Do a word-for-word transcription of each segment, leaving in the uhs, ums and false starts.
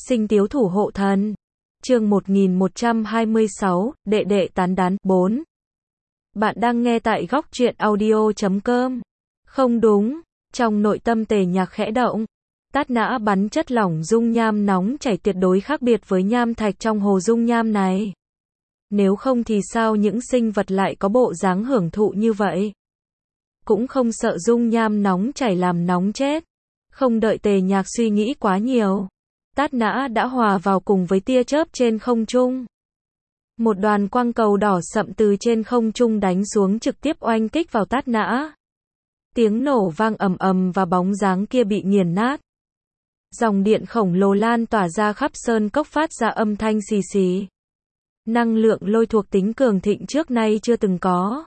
Sinh tiếu thủ hộ thần. Chương một nghìn một trăm hai mươi sáu, đệ đệ tán đán, bốn. Bạn đang nghe tại góc truyện audio chấm com. Không đúng, trong nội tâm Tề Nhạc khẽ động. Tát nã bắn chất lỏng dung nham nóng chảy tuyệt đối khác biệt với nham thạch trong hồ dung nham này. Nếu không thì sao những sinh vật lại có bộ dáng hưởng thụ như vậy? Cũng không sợ dung nham nóng chảy làm nóng chết. Không đợi Tề Nhạc suy nghĩ quá nhiều, tát nã đã hòa vào cùng với tia chớp trên không trung. Một đoàn quang cầu đỏ sậm từ trên không trung đánh xuống trực tiếp oanh kích vào tát nã. Tiếng nổ vang ầm ầm và bóng dáng kia bị nghiền nát. Dòng điện khổng lồ lan tỏa ra khắp sơn cốc phát ra âm thanh xì xì. Năng lượng lôi thuộc tính cường thịnh trước nay chưa từng có.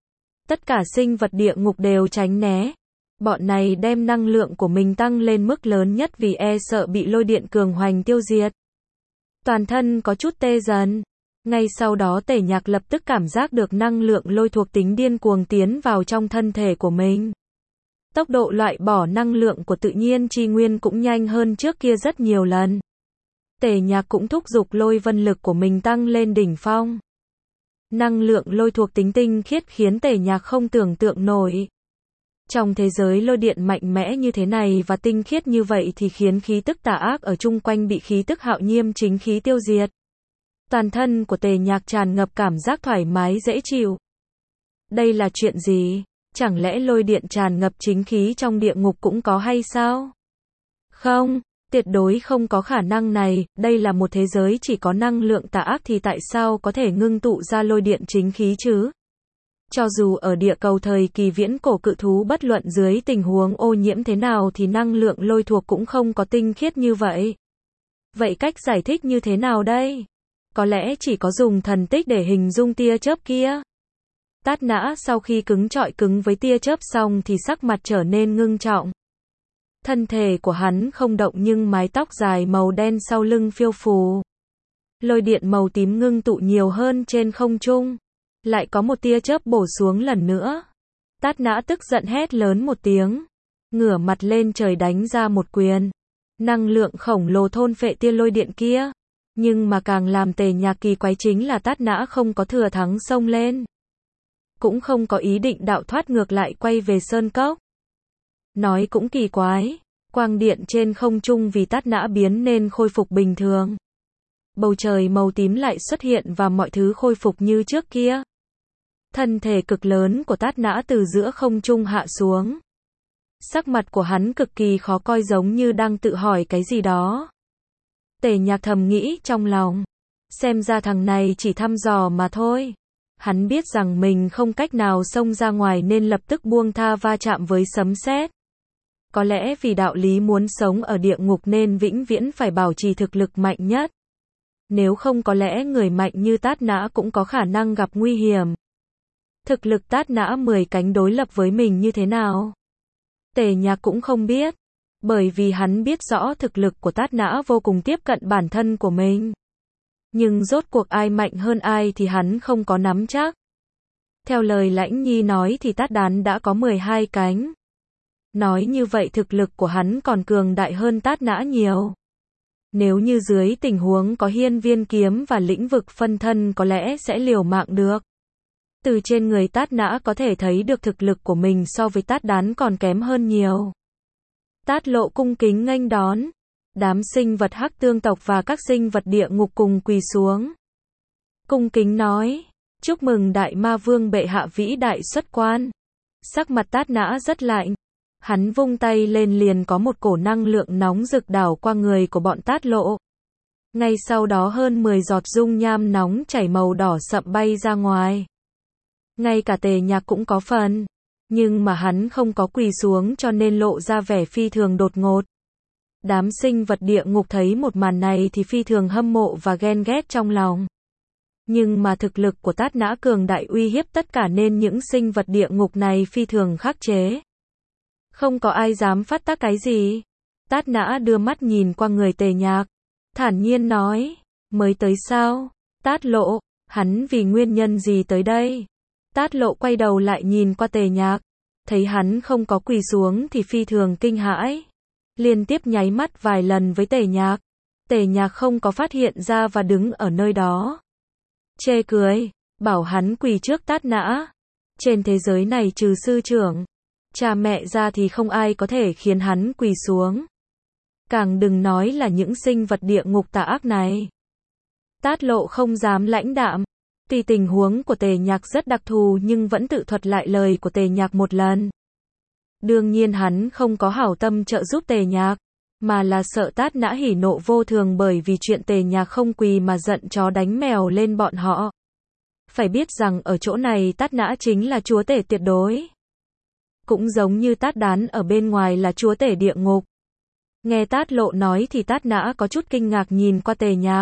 Tất cả sinh vật địa ngục đều tránh né. Bọn này đem năng lượng của mình tăng lên mức lớn nhất vì e sợ bị lôi điện cường hoành tiêu diệt. Toàn thân có chút tê dần. Ngay sau đó Tề Nhạc lập tức cảm giác được năng lượng lôi thuộc tính điên cuồng tiến vào trong thân thể của mình. Tốc độ loại bỏ năng lượng của tự nhiên chi nguyên cũng nhanh hơn trước kia rất nhiều lần. Tề Nhạc cũng thúc giục lôi vân lực của mình tăng lên đỉnh phong. Năng lượng lôi thuộc tính tinh khiết khiến Tề Nhạc không tưởng tượng nổi. Trong thế giới lôi điện mạnh mẽ như thế này và tinh khiết như vậy thì khiến khí tức tà ác ở chung quanh bị khí tức hạo nhiêm chính khí tiêu diệt. Toàn thân của Tề Nhạc tràn ngập cảm giác thoải mái dễ chịu. Đây là chuyện gì? Chẳng lẽ lôi điện tràn ngập chính khí trong địa ngục cũng có hay sao? Không, tuyệt đối không có khả năng này, đây là một thế giới chỉ có năng lượng tà ác thì tại sao có thể ngưng tụ ra lôi điện chính khí chứ? Cho dù ở địa cầu thời kỳ viễn cổ cự thú bất luận dưới tình huống ô nhiễm thế nào thì năng lượng lôi thuộc cũng không có tinh khiết như vậy. Vậy cách giải thích như thế nào đây? Có lẽ chỉ có dùng thần tích để hình dung tia chớp kia. Tát nã sau khi cứng trọi cứng với tia chớp xong thì sắc mặt trở nên ngưng trọng. Thân thể của hắn không động nhưng mái tóc dài màu đen sau lưng phiêu phù. Lôi điện màu tím ngưng tụ nhiều hơn trên không trung. Lại có một tia chớp bổ xuống lần nữa. Tát nã tức giận hét lớn một tiếng. Ngửa mặt lên trời đánh ra một quyền. Năng lượng khổng lồ thôn phệ tia lôi điện kia. Nhưng mà càng làm Tề Nhạc kỳ quái chính là tát nã không có thừa thắng xông lên. Cũng không có ý định đạo thoát ngược lại quay về sơn cốc. Nói cũng kỳ quái. Quang điện trên không trung vì tát nã biến nên khôi phục bình thường. Bầu trời màu tím lại xuất hiện và mọi thứ khôi phục như trước kia. Thân thể cực lớn của tát nã từ giữa không trung hạ xuống. Sắc mặt của hắn cực kỳ khó coi giống như đang tự hỏi cái gì đó. Tề Nhạc thầm nghĩ trong lòng. Xem ra thằng này chỉ thăm dò mà thôi. Hắn biết rằng mình không cách nào xông ra ngoài nên lập tức buông tha va chạm với sấm sét. Có lẽ vì đạo lý muốn sống ở địa ngục nên vĩnh viễn phải bảo trì thực lực mạnh nhất. Nếu không có lẽ người mạnh như tát nã cũng có khả năng gặp nguy hiểm. Thực lực tát nã mười cánh đối lập với mình như thế nào? Tề Nhạc cũng không biết. Bởi vì hắn biết rõ thực lực của tát nã vô cùng tiếp cận bản thân của mình. Nhưng rốt cuộc ai mạnh hơn ai thì hắn không có nắm chắc. Theo lời Lãnh Nhi nói thì tát đán đã có mười hai cánh. Nói như vậy thực lực của hắn còn cường đại hơn tát nã nhiều. Nếu như dưới tình huống có hiên viên kiếm và lĩnh vực phân thân có lẽ sẽ liều mạng được. Từ trên người tát nã có thể thấy được thực lực của mình so với tát đán còn kém hơn nhiều. Tát lộ cung kính nghênh đón. Đám sinh vật hắc tương tộc và các sinh vật địa ngục cùng quỳ xuống. Cung kính nói, chúc mừng đại ma vương bệ hạ vĩ đại xuất quan. Sắc mặt tát nã rất lạnh. Hắn vung tay lên liền có một cổ năng lượng nóng rực đảo qua người của bọn tát lộ. Ngay sau đó hơn mười giọt dung nham nóng chảy màu đỏ sậm bay ra ngoài. Ngay cả Tề Nhạc cũng có phần. Nhưng mà hắn không có quỳ xuống cho nên lộ ra vẻ phi thường đột ngột. Đám sinh vật địa ngục thấy một màn này thì phi thường hâm mộ và ghen ghét trong lòng. Nhưng mà thực lực của tát nã cường đại uy hiếp tất cả nên những sinh vật địa ngục này phi thường khắc chế. Không có ai dám phát tác cái gì. Tát nã đưa mắt nhìn qua người Tề Nhạc. Thản nhiên nói, mới tới sao? Tát lộ, hắn vì nguyên nhân gì tới đây? Tát lộ quay đầu lại nhìn qua Tề Nhạc. Thấy hắn không có quỳ xuống thì phi thường kinh hãi. Liên tiếp nháy mắt vài lần với Tề Nhạc. Tề Nhạc không có phát hiện ra và đứng ở nơi đó. Chê cười, bảo hắn quỳ trước Tát Nã. Trên thế giới này trừ sư trưởng, cha mẹ ra thì không ai có thể khiến hắn quỳ xuống. Càng đừng nói là những sinh vật địa ngục tà ác này. Tát Lộ không dám lãnh đạm. Tuy tình huống của Tề Nhạc rất đặc thù nhưng vẫn tự thuật lại lời của Tề Nhạc một lần. Đương nhiên hắn không có hảo tâm trợ giúp Tề Nhạc, mà là sợ Tát Nã hỉ nộ vô thường bởi vì chuyện Tề Nhạc không quỳ mà giận chó đánh mèo lên bọn họ. Phải biết rằng ở chỗ này Tát Nã chính là chúa tể tuyệt đối. Cũng giống như Tát Đán ở bên ngoài là chúa tể địa ngục. Nghe Tát Lộ nói thì Tát Nã có chút kinh ngạc nhìn qua Tề Nhạc.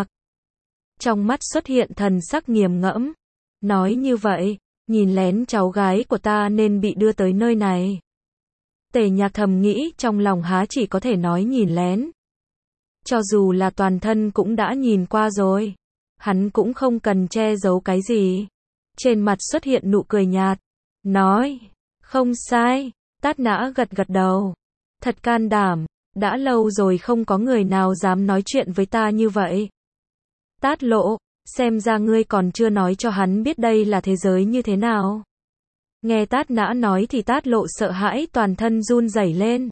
Trong mắt xuất hiện thần sắc nghiền ngẫm. Nói như vậy, nhìn lén cháu gái của ta nên bị đưa tới nơi này. Tề Nhạc thầm nghĩ trong lòng há chỉ có thể nói nhìn lén. Cho dù là toàn thân cũng đã nhìn qua rồi. Hắn cũng không cần che giấu cái gì. Trên mặt xuất hiện nụ cười nhạt. Nói, không sai. Tát Nã gật gật đầu. Thật can đảm, đã lâu rồi không có người nào dám nói chuyện với ta như vậy. Tát Lộ, xem ra ngươi còn chưa nói cho hắn biết đây là thế giới như thế nào. Nghe Tát Nã nói thì Tát Lộ sợ hãi toàn thân run rẩy lên.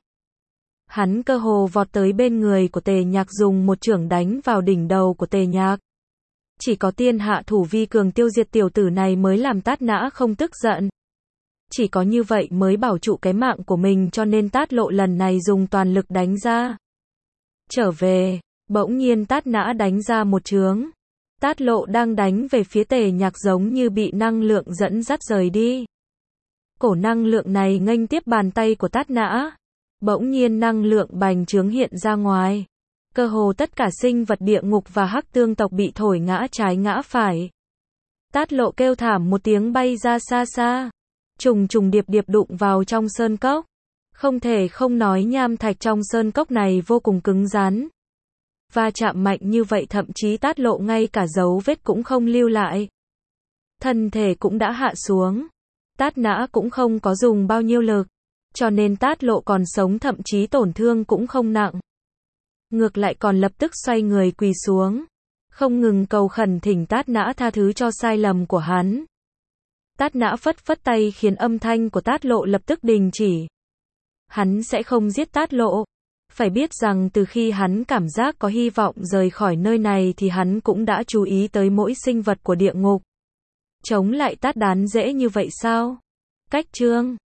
Hắn cơ hồ vọt tới bên người của Tề Nhạc dùng một chưởng đánh vào đỉnh đầu của Tề Nhạc. Chỉ có tiên hạ thủ vi cường tiêu diệt tiểu tử này mới làm Tát Nã không tức giận. Chỉ có như vậy mới bảo trụ cái mạng của mình cho nên Tát Lộ lần này dùng toàn lực đánh ra. Trở về, bỗng nhiên Tát Nã đánh ra một chướng. Tát Lộ đang đánh về phía Tề Nhạc giống như bị năng lượng dẫn dắt rời đi. Cổ năng lượng này nghênh tiếp bàn tay của Tát Nã. Bỗng nhiên năng lượng bành trướng hiện ra ngoài. Cơ hồ tất cả sinh vật địa ngục và hắc tương tộc bị thổi ngã trái ngã phải. Tát Lộ kêu thảm một tiếng bay ra xa xa. Trùng trùng điệp điệp đụng vào trong sơn cốc. Không thể không nói nham thạch trong sơn cốc này vô cùng cứng rắn. Va chạm mạnh như vậy thậm chí Tát Lộ ngay cả dấu vết cũng không lưu lại. Thân thể cũng đã hạ xuống. Tát Nã cũng không có dùng bao nhiêu lực. Cho nên Tát Lộ còn sống thậm chí tổn thương cũng không nặng. Ngược lại còn lập tức xoay người quỳ xuống. Không ngừng cầu khẩn thỉnh Tát Nã tha thứ cho sai lầm của hắn. Tát Nã phất phất tay khiến âm thanh của Tát Lộ lập tức đình chỉ. Hắn sẽ không giết Tát Lộ. Phải biết rằng từ khi hắn cảm giác có hy vọng rời khỏi nơi này thì hắn cũng đã chú ý tới mỗi sinh vật của địa ngục. Chống lại Tát Đán dễ như vậy sao? Cách chương